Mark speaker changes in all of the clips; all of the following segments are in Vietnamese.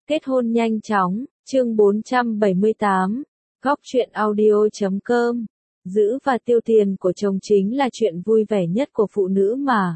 Speaker 1: Kết hôn nhanh chóng, chương 478, góc truyện audio.com. Giữ và tiêu tiền của chồng chính là chuyện vui vẻ nhất của phụ nữ mà.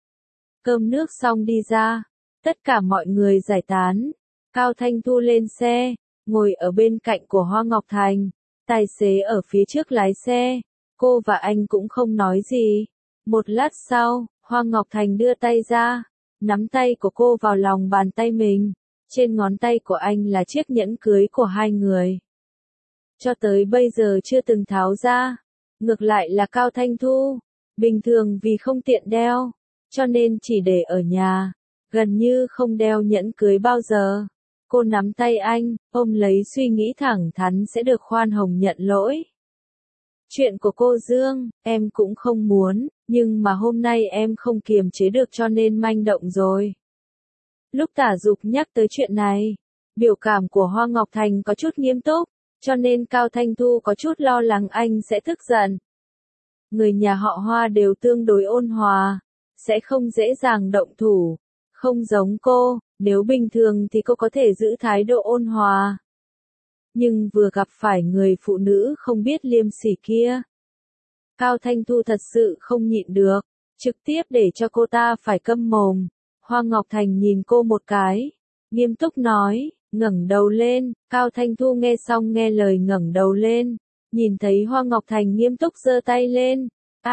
Speaker 1: Cơm nước xong đi ra, tất cả mọi người giải tán. Cao Thanh Thu lên xe, ngồi ở bên cạnh của Hoa Ngọc Thành. Tài xế ở phía trước lái xe, cô và anh cũng không nói gì. Một lát sau, Hoa Ngọc Thành đưa tay ra, nắm tay của cô vào lòng bàn tay mình. Trên ngón tay của anh là chiếc nhẫn cưới của hai người. Cho tới bây giờ chưa từng tháo ra. Ngược lại là Cao Thanh Thu, bình thường vì không tiện đeo, cho nên chỉ để ở nhà, gần như không đeo nhẫn cưới bao giờ. Cô nắm tay anh, ôm lấy suy nghĩ thẳng thắn sẽ được khoan hồng nhận lỗi. Chuyện của cô Dương, em cũng không muốn, nhưng mà hôm nay em không kiềm chế được cho nên manh động rồi. Lúc Tả Dục nhắc tới chuyện này, biểu cảm của Hoa Ngọc Thành có chút nghiêm túc, cho nên Cao Thanh Thu có chút lo lắng anh sẽ tức giận. Người nhà họ Hoa đều tương đối ôn hòa, sẽ không dễ dàng động thủ, không giống cô, nếu bình thường thì cô có thể giữ thái độ ôn hòa. Nhưng vừa gặp phải người phụ nữ không biết liêm sỉ kia, Cao Thanh Thu thật sự không nhịn được, trực tiếp để cho cô ta phải câm mồm. Hoa Ngọc Thành nhìn cô một cái, nghiêm túc nói, ngẩng đầu lên. Cao Thanh Thu nghe xong nghe lời ngẩng đầu lên, nhìn thấy Hoa Ngọc Thành nghiêm túc giơ tay lên.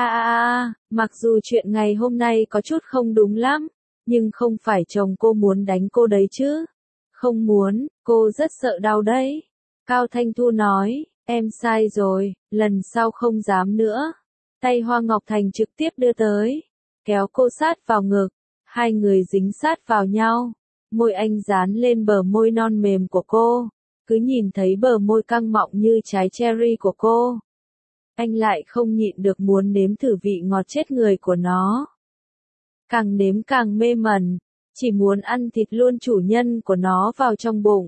Speaker 1: Mặc dù chuyện ngày hôm nay có chút không đúng lắm, nhưng không phải chồng cô muốn đánh cô đấy chứ. Không muốn, cô rất sợ đau đấy. Cao Thanh Thu nói, em sai rồi, lần sau không dám nữa. Tay Hoa Ngọc Thành trực tiếp đưa tới, kéo cô sát vào ngực. Hai người dính sát vào nhau, môi anh dán lên bờ môi non mềm của cô, cứ nhìn thấy bờ môi căng mọng như trái cherry của cô. Anh lại không nhịn được muốn nếm thử vị ngọt chết người của nó. Càng nếm càng mê mẩn, chỉ muốn ăn thịt luôn chủ nhân của nó vào trong bụng.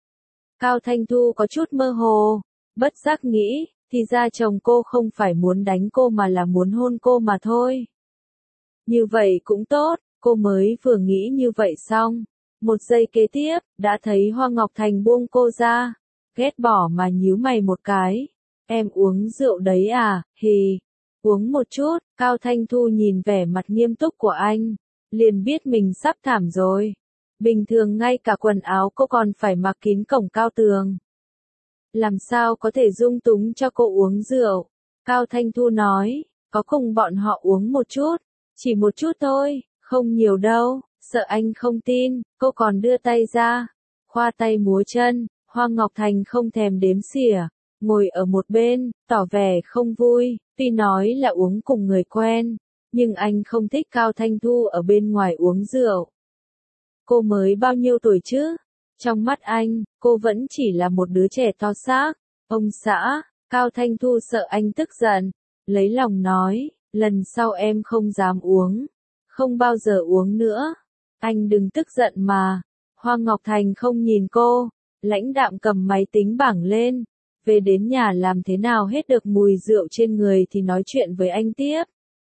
Speaker 1: Cao Thanh Thu có chút mơ hồ, bất giác nghĩ, thì ra chồng cô không phải muốn đánh cô mà là muốn hôn cô mà thôi. Như vậy cũng tốt. Cô mới vừa nghĩ như vậy xong, một giây kế tiếp, đã thấy Hoa Ngọc Thành buông cô ra, ghét bỏ mà nhíu mày một cái. Em uống rượu đấy à, hì, uống một chút. Cao Thanh Thu nhìn vẻ mặt nghiêm túc của anh, liền biết mình sắp thảm rồi. Bình thường ngay cả quần áo cô còn phải mặc kín cổng cao tường. Làm sao có thể dung túng cho cô uống rượu? Cao Thanh Thu nói, có cùng bọn họ uống một chút, chỉ một chút thôi. Không nhiều đâu, sợ anh không tin, cô còn đưa tay ra, khoa tay múa chân. Hoa Ngọc Thành không thèm đếm xỉa, ngồi ở một bên, tỏ vẻ không vui, tuy nói là uống cùng người quen, nhưng anh không thích Cao Thanh Thu ở bên ngoài uống rượu. Cô mới bao nhiêu tuổi chứ? Trong mắt anh, cô vẫn chỉ là một đứa trẻ to xác. Ông xã, Cao Thanh Thu sợ anh tức giận, lấy lòng nói, lần sau em không dám uống. Không bao giờ uống nữa. Anh đừng tức giận mà. Hoa Ngọc Thành không nhìn cô, lãnh đạm cầm máy tính bảng lên. Về đến nhà làm thế nào hết được mùi rượu trên người thì nói chuyện với anh tiếp.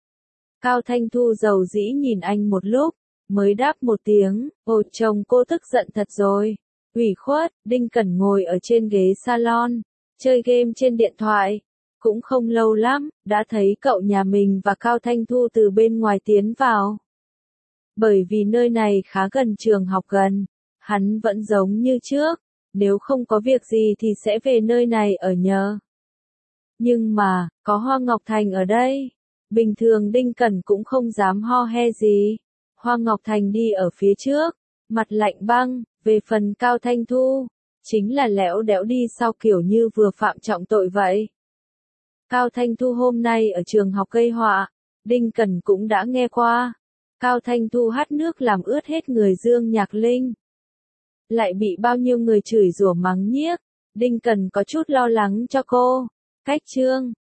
Speaker 1: Cao Thanh Thu dầu dĩ nhìn anh một lúc, mới đáp một tiếng, ôi chồng cô tức giận thật rồi. Ủy khuất, Đinh Cẩn ngồi ở trên ghế salon, chơi game trên điện thoại. Cũng không lâu lắm, đã thấy cậu nhà mình và Cao Thanh Thu từ bên ngoài tiến vào. Bởi vì nơi này khá gần trường học gần, hắn vẫn giống như trước, nếu không có việc gì thì sẽ về nơi này ở nhờ. Nhưng mà, có Hoa Ngọc Thành ở đây, bình thường Đinh Cẩn cũng không dám ho he gì. Hoa Ngọc Thành đi ở phía trước, mặt lạnh băng, về phần Cao Thanh Thu, chính là lẽo đẽo đi sau kiểu như vừa phạm trọng tội vậy. Cao Thanh Thu hôm nay ở trường học gây họa, Đinh Cẩn cũng đã nghe qua. Cao Thanh Thu hát nước làm ướt hết người Dương Nhạc Linh. Lại bị bao nhiêu người chửi rủa mắng nhiếc, Đinh Cẩn có chút lo lắng cho cô. Cách chương,